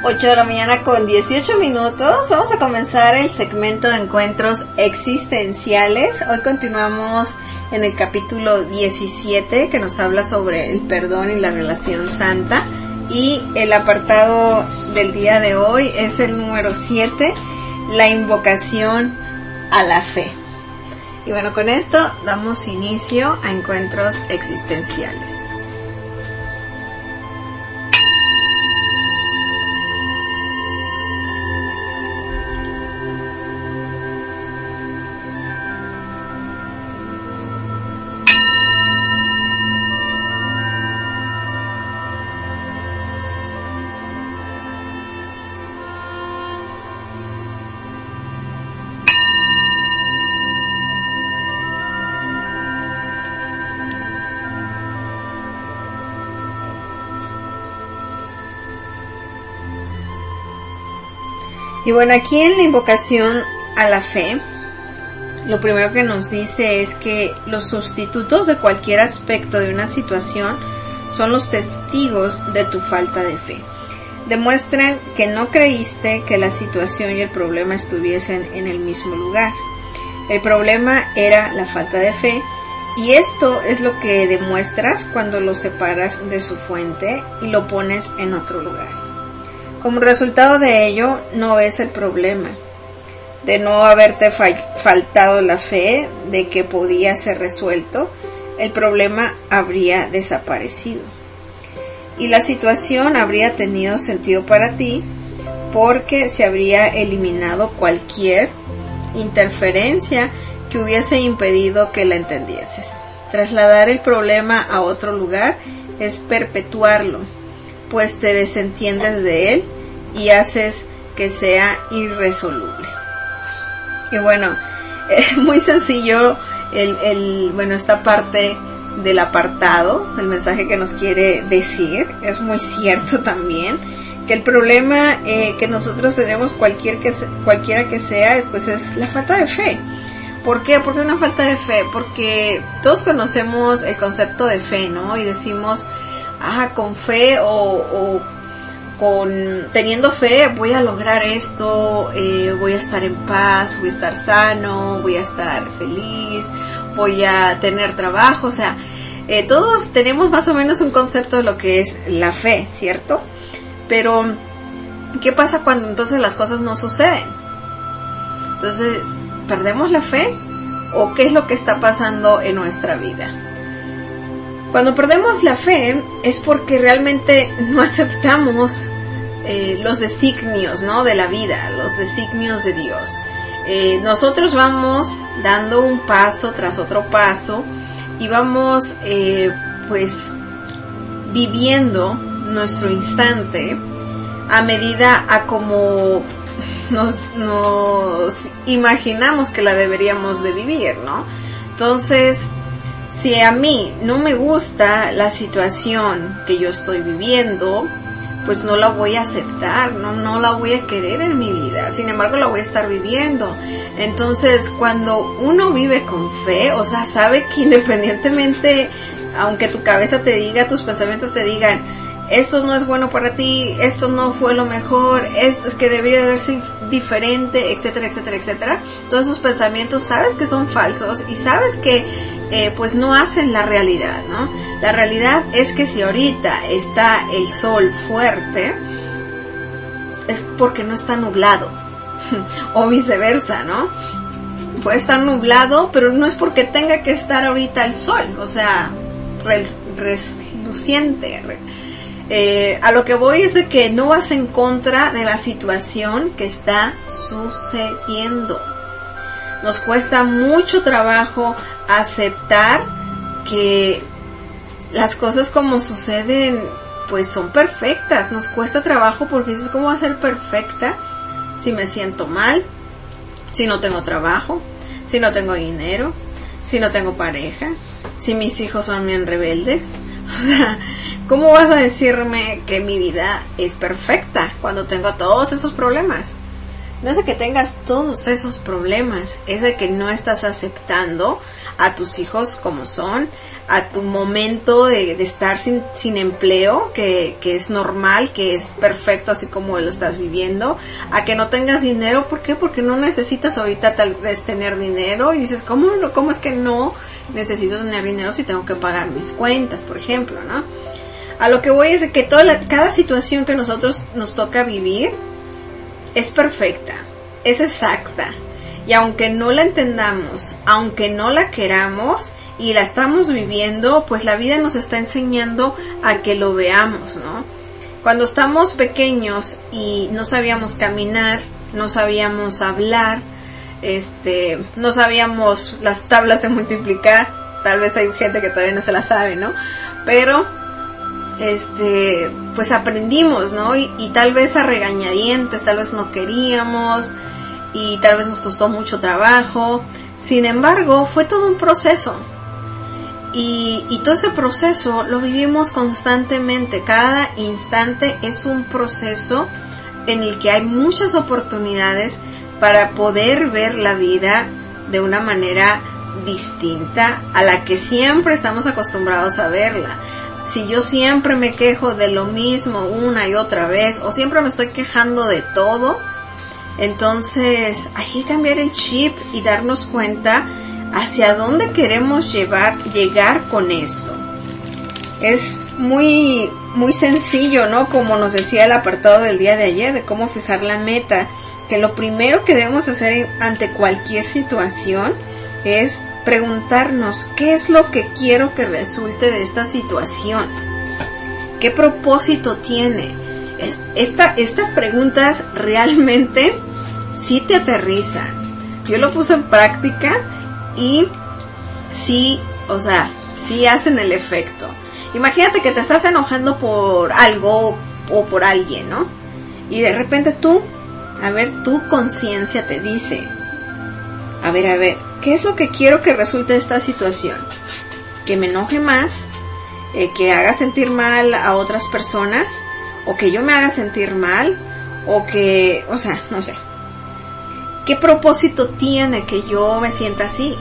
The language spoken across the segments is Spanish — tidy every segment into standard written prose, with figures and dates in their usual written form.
8 de la mañana con 18 minutos. Vamos a comenzar el segmento de encuentros existenciales. Hoy continuamos en el capítulo 17 que nos habla sobre el perdón y la relación santa. Y el apartado del día de hoy es el número 7, la invocación a la fe. Y bueno, con esto damos inicio a encuentros existenciales. Y bueno, aquí en la invocación a la fe, lo primero que nos dice es que los sustitutos de cualquier aspecto de una situación son los testigos de tu falta de fe. Demuestran que no creíste que la situación y el problema estuviesen en el mismo lugar. El problema era la falta de fe, y esto es lo que demuestras cuando lo separas de su fuente y lo pones en otro lugar. Como resultado de ello, no ves el problema de no haberte faltado la fe de que podía ser resuelto. El problema habría desaparecido y la situación habría tenido sentido para ti porque se habría eliminado cualquier interferencia que hubiese impedido que la entendieses. Trasladar el problema a otro lugar es perpetuarlo, pues te desentiendes de él y haces que sea irresoluble. Y bueno, es muy sencillo esta parte del apartado, el mensaje que nos quiere decir. Es muy cierto también que el problema que nosotros tenemos, cualquiera que sea, pues es la falta de fe. ¿Por qué? ¿Por qué una falta de fe? Porque todos conocemos el concepto de fe, ¿no? Y decimos, con fe o teniendo fe voy a lograr esto, voy a estar en paz, voy a estar sano, voy a estar feliz, voy a tener trabajo. O sea, todos tenemos más o menos un concepto de lo que es la fe, ¿cierto? Pero ¿qué pasa cuando entonces las cosas no suceden? Entonces, ¿perdemos la fe? ¿O qué es lo que está pasando en nuestra vida? Cuando perdemos la fe es porque realmente no aceptamos los designios, ¿no?, de la vida, los designios de Dios. Nosotros vamos dando un paso tras otro paso y vamos viviendo nuestro instante a medida a como nos imaginamos que la deberíamos de vivir, ¿no? Entonces, si a mí no me gusta la situación que yo estoy viviendo, pues no la voy a aceptar, no la voy a querer en mi vida. Sin embargo, la voy a estar viviendo. Entonces, cuando uno vive con fe, o sea, sabe que independientemente, aunque tu cabeza te diga, tus pensamientos te digan, esto no es bueno para ti, esto no fue lo mejor, esto es que debería de verse diferente, etcétera, etcétera, etcétera. Todos esos pensamientos sabes que son falsos y sabes que pues no hacen la realidad, ¿no? La realidad es que si ahorita está el sol fuerte, es porque no está nublado, o viceversa, ¿no? Puede estar nublado, pero no es porque tenga que estar ahorita el sol, o sea, reluciente. A lo que voy es de que no vas en contra de la situación que está sucediendo. Nos cuesta mucho trabajo aceptar que las cosas como suceden pues son perfectas. Nos cuesta trabajo porque dices, ¿cómo va a ser perfecta si me siento mal, si no tengo trabajo, si no tengo dinero, si no tengo pareja, si mis hijos son bien rebeldes? O sea, ¿cómo vas a decirme que mi vida es perfecta cuando tengo todos esos problemas? No es de que tengas todos esos problemas, es de que no estás aceptando a tus hijos como son, a tu momento de estar sin empleo, que es normal, que es perfecto así como lo estás viviendo, a que no tengas dinero. ¿Por qué? Porque no necesitas ahorita tal vez tener dinero y dices, ¿cómo es que no necesito tener dinero si tengo que pagar mis cuentas, por ejemplo, ¿no? A lo que voy es de que cada situación que nosotros nos toca vivir es perfecta, es exacta, y aunque no la entendamos, aunque no la queramos y la estamos viviendo, pues la vida nos está enseñando a que lo veamos, ¿no? Cuando estamos pequeños y no sabíamos caminar, no sabíamos hablar, no sabíamos las tablas de multiplicar, tal vez hay gente que todavía no se las sabe, ¿no? Pero pues aprendimos, ¿no? Y tal vez a regañadientes, tal vez no queríamos y tal vez nos costó mucho trabajo. Sin embargo, fue todo un proceso. Y todo ese proceso lo vivimos constantemente. Cada instante es un proceso en el que hay muchas oportunidades para poder ver la vida de una manera distinta a la que siempre estamos acostumbrados a verla. Si yo siempre me quejo de lo mismo una y otra vez, o siempre me estoy quejando de todo, entonces hay que cambiar el chip y darnos cuenta hacia dónde queremos llegar con esto. Es muy sencillo, ¿no? Como nos decía el apartado del día de ayer, de cómo fijar la meta, que lo primero que debemos hacer ante cualquier situación es preguntarnos qué es lo que quiero que resulte de esta situación, qué propósito tiene. Estas preguntas realmente sí te aterrizan. Yo lo puse en práctica y sí, sí hacen el efecto. Imagínate que te estás enojando por algo o por alguien, ¿no? Y de repente tu conciencia te dice, a ver, ¿qué es lo que quiero que resulte de esta situación? ¿Que me enoje más? ¿Que haga sentir mal a otras personas? ¿O que yo me haga sentir mal? ¿O que, no sé? ¿Qué propósito tiene que yo me sienta así?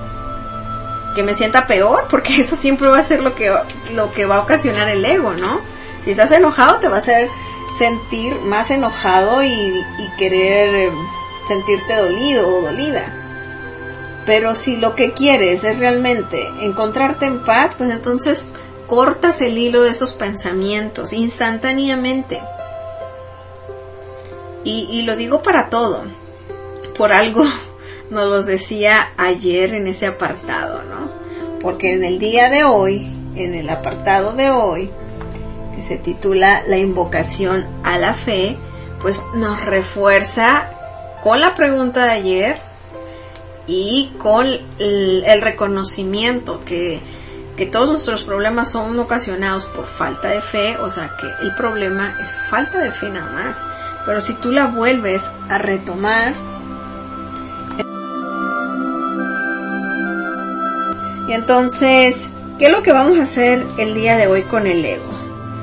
¿Que me sienta peor? Porque eso siempre va a ser lo que va a ocasionar el ego, ¿no? Si estás enojado te va a hacer sentir más enojado y querer sentirte dolido o dolida. Pero si lo que quieres es realmente encontrarte en paz, pues entonces cortas el hilo de esos pensamientos instantáneamente. Y lo digo para todo. Por algo nos lo decía ayer en ese apartado, ¿no? Porque en el día de hoy, en el apartado de hoy, que se titula La invocación a la fe, pues nos refuerza con la pregunta de ayer y con el reconocimiento que todos nuestros problemas son ocasionados por falta de fe, o sea que el problema es falta de fe nada más. Pero si tú la vuelves a retomar, y entonces, ¿qué es lo que vamos a hacer el día de hoy con el ego?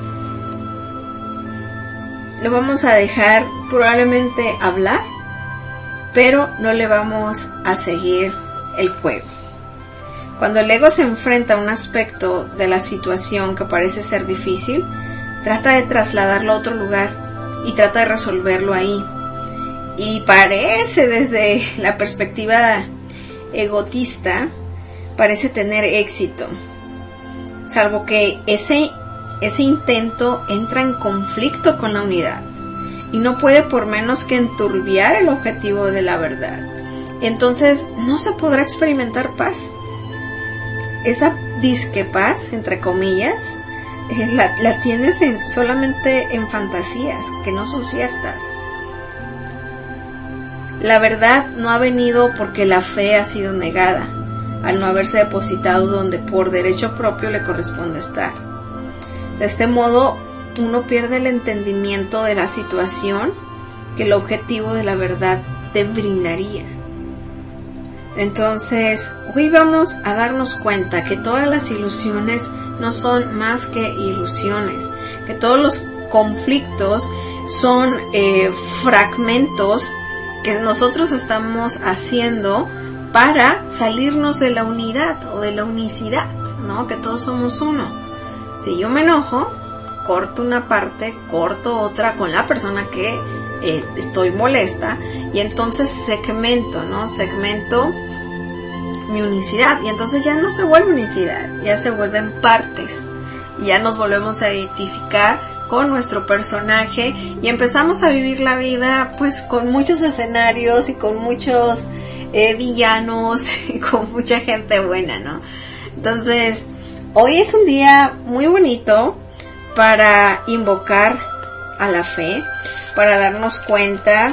Lo vamos a dejar probablemente hablar, pero no le vamos a seguir el juego. Cuando el ego se enfrenta a un aspecto de la situación que parece ser difícil, trata de trasladarlo a otro lugar y trata de resolverlo ahí. Y parece, desde la perspectiva egotista, parece tener éxito, salvo que ese intento entra en conflicto con la unidad y no puede por menos que enturbiar el objetivo de la verdad. Entonces no se podrá experimentar paz. Esa disque paz, entre comillas, la tienes solamente en fantasías que no son ciertas. La verdad no ha venido porque la fe ha sido negada, al no haberse depositado donde por derecho propio le corresponde estar. De este modo, uno pierde el entendimiento de la situación que el objetivo de la verdad te brindaría. Entonces, hoy vamos a darnos cuenta que todas las ilusiones no son más que ilusiones, que todos los conflictos son fragmentos que nosotros estamos haciendo para salirnos de la unidad o de la unicidad, ¿no? Que todos somos uno. Si yo me enojo, corto una parte, corto otra con la persona que estoy molesta, y entonces segmento, ¿no? Segmento mi unicidad, y entonces ya no se vuelve unicidad, ya se vuelven partes, y ya nos volvemos a identificar con nuestro personaje y empezamos a vivir la vida pues con muchos escenarios y con muchos villanos y con mucha gente buena, ¿no? Entonces, hoy es un día muy bonito para invocar a la fe, para darnos cuenta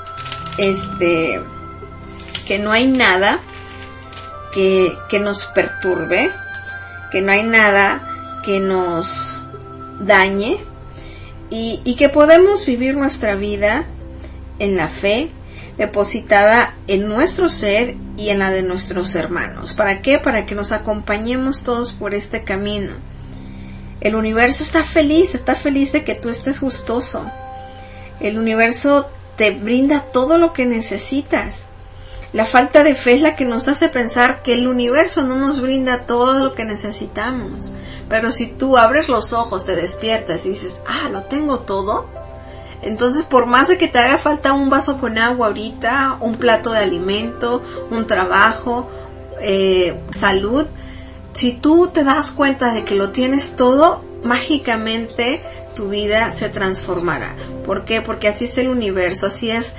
que no hay nada que nos perturbe, que no hay nada que nos dañe, y que podemos vivir nuestra vida en la fe depositada en nuestro ser y en la de nuestros hermanos. ¿Para qué? Para que nos acompañemos todos por este camino. El universo está feliz de que tú estés gustoso. El universo te brinda todo lo que necesitas. La falta de fe es la que nos hace pensar que el universo no nos brinda todo lo que necesitamos. Pero si tú abres los ojos, te despiertas y dices, lo tengo todo, entonces por más de que te haga falta un vaso con agua ahorita, un plato de alimento, un trabajo, salud, si tú te das cuenta de que lo tienes todo, mágicamente tu vida se transformará. ¿Por qué? Porque así es el universo, así es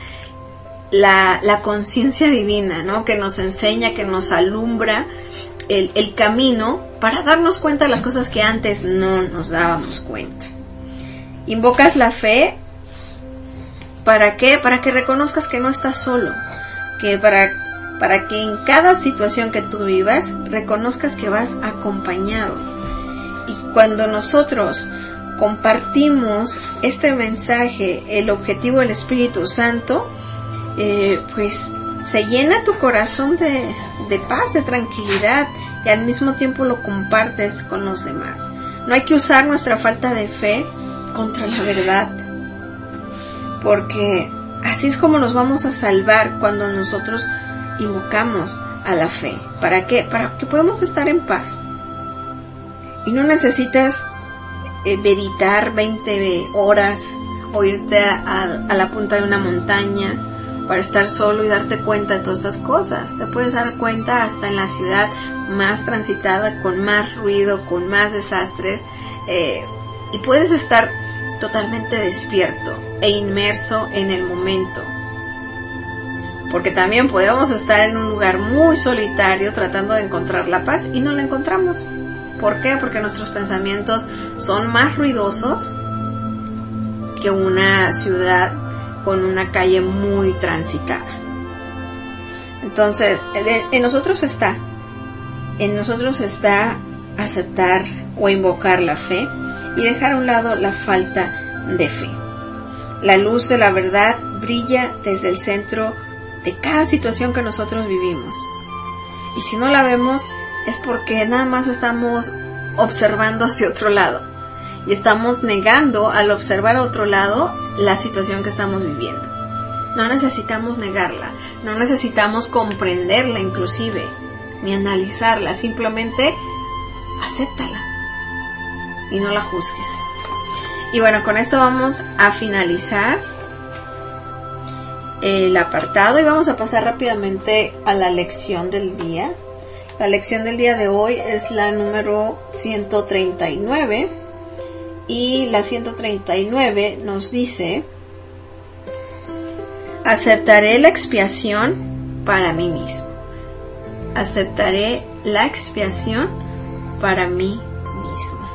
la conciencia divina, ¿no? Que nos enseña, que nos alumbra el camino para darnos cuenta de las cosas que antes no nos dábamos cuenta. Invocas la fe, ¿para qué? Para que reconozcas que no estás solo, que para que en cada situación que tú vivas reconozcas que vas acompañado. Y cuando nosotros compartimos este mensaje, el objetivo del Espíritu Santo, pues se llena tu corazón de paz, de tranquilidad, y al mismo tiempo lo compartes con los demás. No hay que usar nuestra falta de fe contra la verdad, porque así es como nos vamos a salvar cuando nosotros invocamos a la fe. ¿Para qué? Para que podamos estar en paz. Y no necesitas meditar 20 horas o irte a la punta de una montaña para estar solo y darte cuenta de todas estas cosas. Te puedes dar cuenta hasta en la ciudad más transitada, con más ruido, con más desastres, y puedes estar totalmente despierto e inmerso en el momento. Porque también podemos estar en un lugar muy solitario tratando de encontrar la paz y no la encontramos. ¿Por qué? Porque nuestros pensamientos son más ruidosos que una ciudad con una calle muy transitada. Entonces, en nosotros está aceptar o invocar la fe y dejar a un lado la falta de fe. La luz de la verdad brilla desde el centro de cada situación que nosotros vivimos. Y si no la vemos, es porque nada más estamos observando hacia otro lado. Y estamos negando al observar a otro lado la situación que estamos viviendo. No necesitamos negarla, no necesitamos comprenderla inclusive, ni analizarla, simplemente acéptala y no la juzgues. Y bueno, con esto vamos a finalizar el apartado y vamos a pasar rápidamente a la lección del día. La lección del día de hoy es la número 139. Y la 139 nos dice: aceptaré la expiación para mí mismo. Aceptaré la expiación para mí mismo.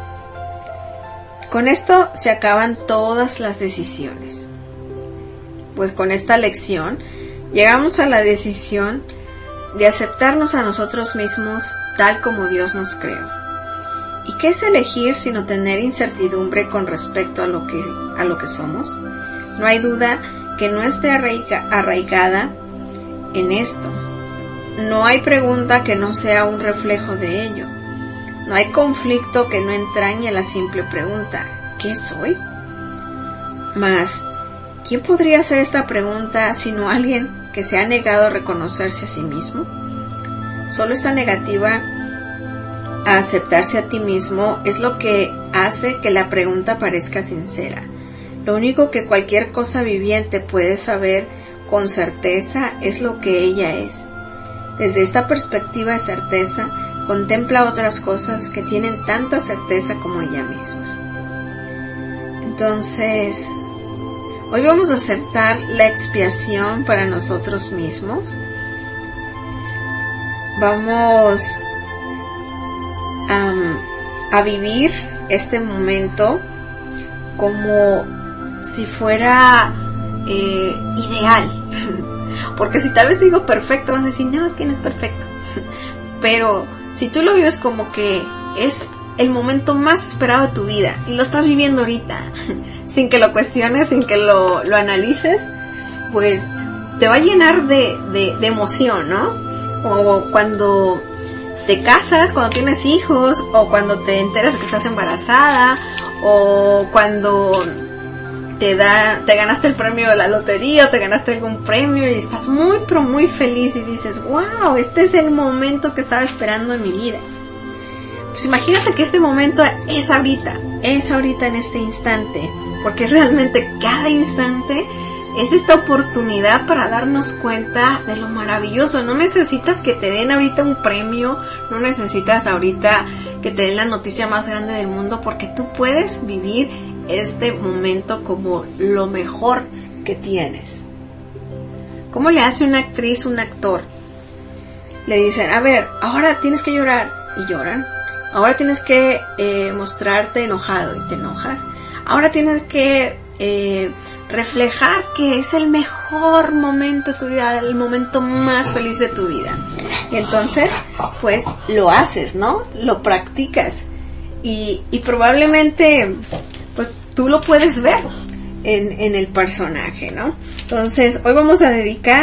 Con esto se acaban todas las decisiones. Pues con esta lección llegamos a la decisión de aceptarnos a nosotros mismos tal como Dios nos creó. ¿Y qué es elegir sino tener incertidumbre con respecto a lo que somos? No hay duda que no esté arraigada en esto. No hay pregunta que no sea un reflejo de ello. No hay conflicto que no entrañe la simple pregunta: ¿qué soy? Mas, ¿quién podría hacer esta pregunta sino alguien que se ha negado a reconocerse a sí mismo. Solo esta negativa a aceptarse a ti mismo es lo que hace que la pregunta parezca sincera. Lo único que cualquier cosa viviente puede saber con certeza es lo que ella es. Desde esta perspectiva de certeza, contempla otras cosas que tienen tanta certeza como ella misma. Entonces, hoy vamos a aceptar la expiación para nosotros mismos. Vamos a vivir este momento como si fuera ideal. Porque si tal vez digo perfecto, van a decir, no, es que no es perfecto. Pero si tú lo vives como que es el momento más esperado de tu vida y lo estás viviendo ahorita, sin que lo cuestiones, sin que lo analices, pues te va a llenar de emoción, ¿no? Como cuando te casas, cuando tienes hijos, o cuando te enteras que estás embarazada, o cuando te ganaste el premio de la lotería, o te ganaste algún premio y estás muy, pero muy feliz y dices, wow, este es el momento que estaba esperando en mi vida. Pues imagínate que este momento es ahorita en este instante, porque realmente cada instante es esta oportunidad para darnos cuenta de lo maravilloso. No necesitas que te den ahorita un premio, no necesitas ahorita que te den la noticia más grande del mundo, porque tú puedes vivir este momento como lo mejor que tienes. ¿Cómo le hace una actriz, un actor? Le dicen, a ver, ahora tienes que llorar, y lloran. Ahora tienes que mostrarte enojado, y te enojas. Ahora tienes que reflejar que es el mejor momento de tu vida, el momento más feliz de tu vida. Y entonces, pues, lo haces, ¿no? Lo practicas. Y probablemente, pues, tú lo puedes ver en el personaje, ¿no? Entonces, hoy vamos a dedicar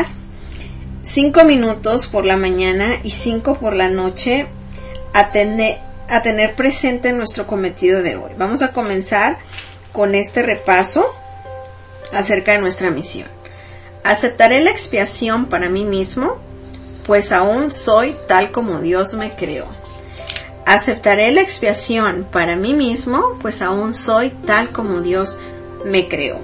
5 minutos por la mañana y 5 por la noche a tener presente nuestro cometido de hoy. Vamos a comenzar con este repaso acerca de nuestra misión. Aceptaré la expiación para mí mismo, pues aún soy tal como Dios me creó. Aceptaré la expiación para mí mismo, pues aún soy tal como Dios me creó.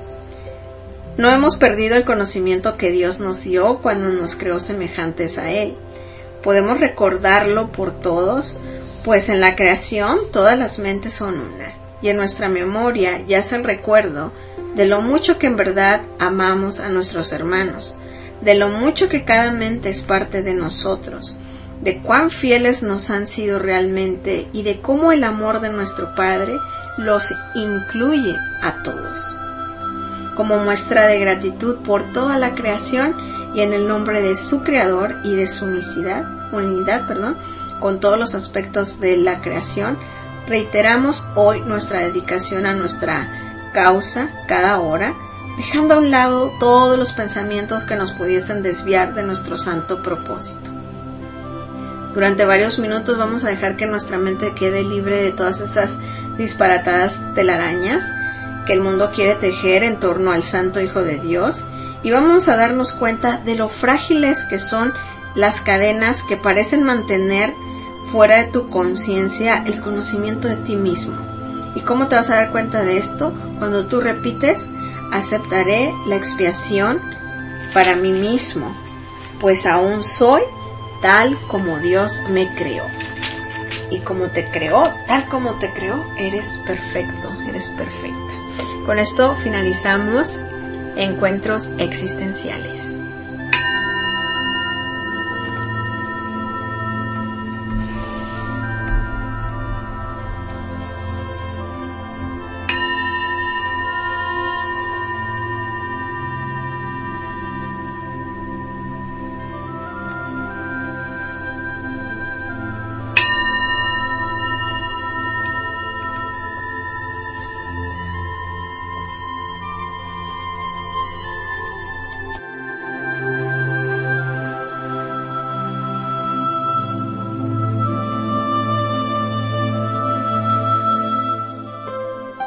No hemos perdido el conocimiento que Dios nos dio cuando nos creó semejantes a Él. Podemos recordarlo por todos, pues en la creación todas las mentes son una, y en nuestra memoria yace el recuerdo de lo mucho que en verdad amamos a nuestros hermanos, de lo mucho que cada mente es parte de nosotros, de cuán fieles nos han sido realmente y de cómo el amor de nuestro Padre los incluye a todos. Como muestra de gratitud por toda la creación y en el nombre de su Creador y de su unidad, con todos los aspectos de la creación, reiteramos hoy nuestra dedicación a nuestra causa cada hora, dejando a un lado todos los pensamientos que nos pudiesen desviar de nuestro santo propósito. Durante varios minutos vamos a dejar que nuestra mente quede libre de todas esas disparatadas telarañas que el mundo quiere tejer en torno al Santo Hijo de Dios, y vamos a darnos cuenta de lo frágiles que son las cadenas que parecen mantener fuera de tu conciencia el conocimiento de ti mismo. ¿Y cómo te vas a dar cuenta de esto? Cuando tú repites, aceptaré la expiación para mí mismo, pues aún soy tal como Dios me creó. Y como te creó, tal como te creó, eres perfecto, eres perfecta. Con esto finalizamos Encuentros Existenciales.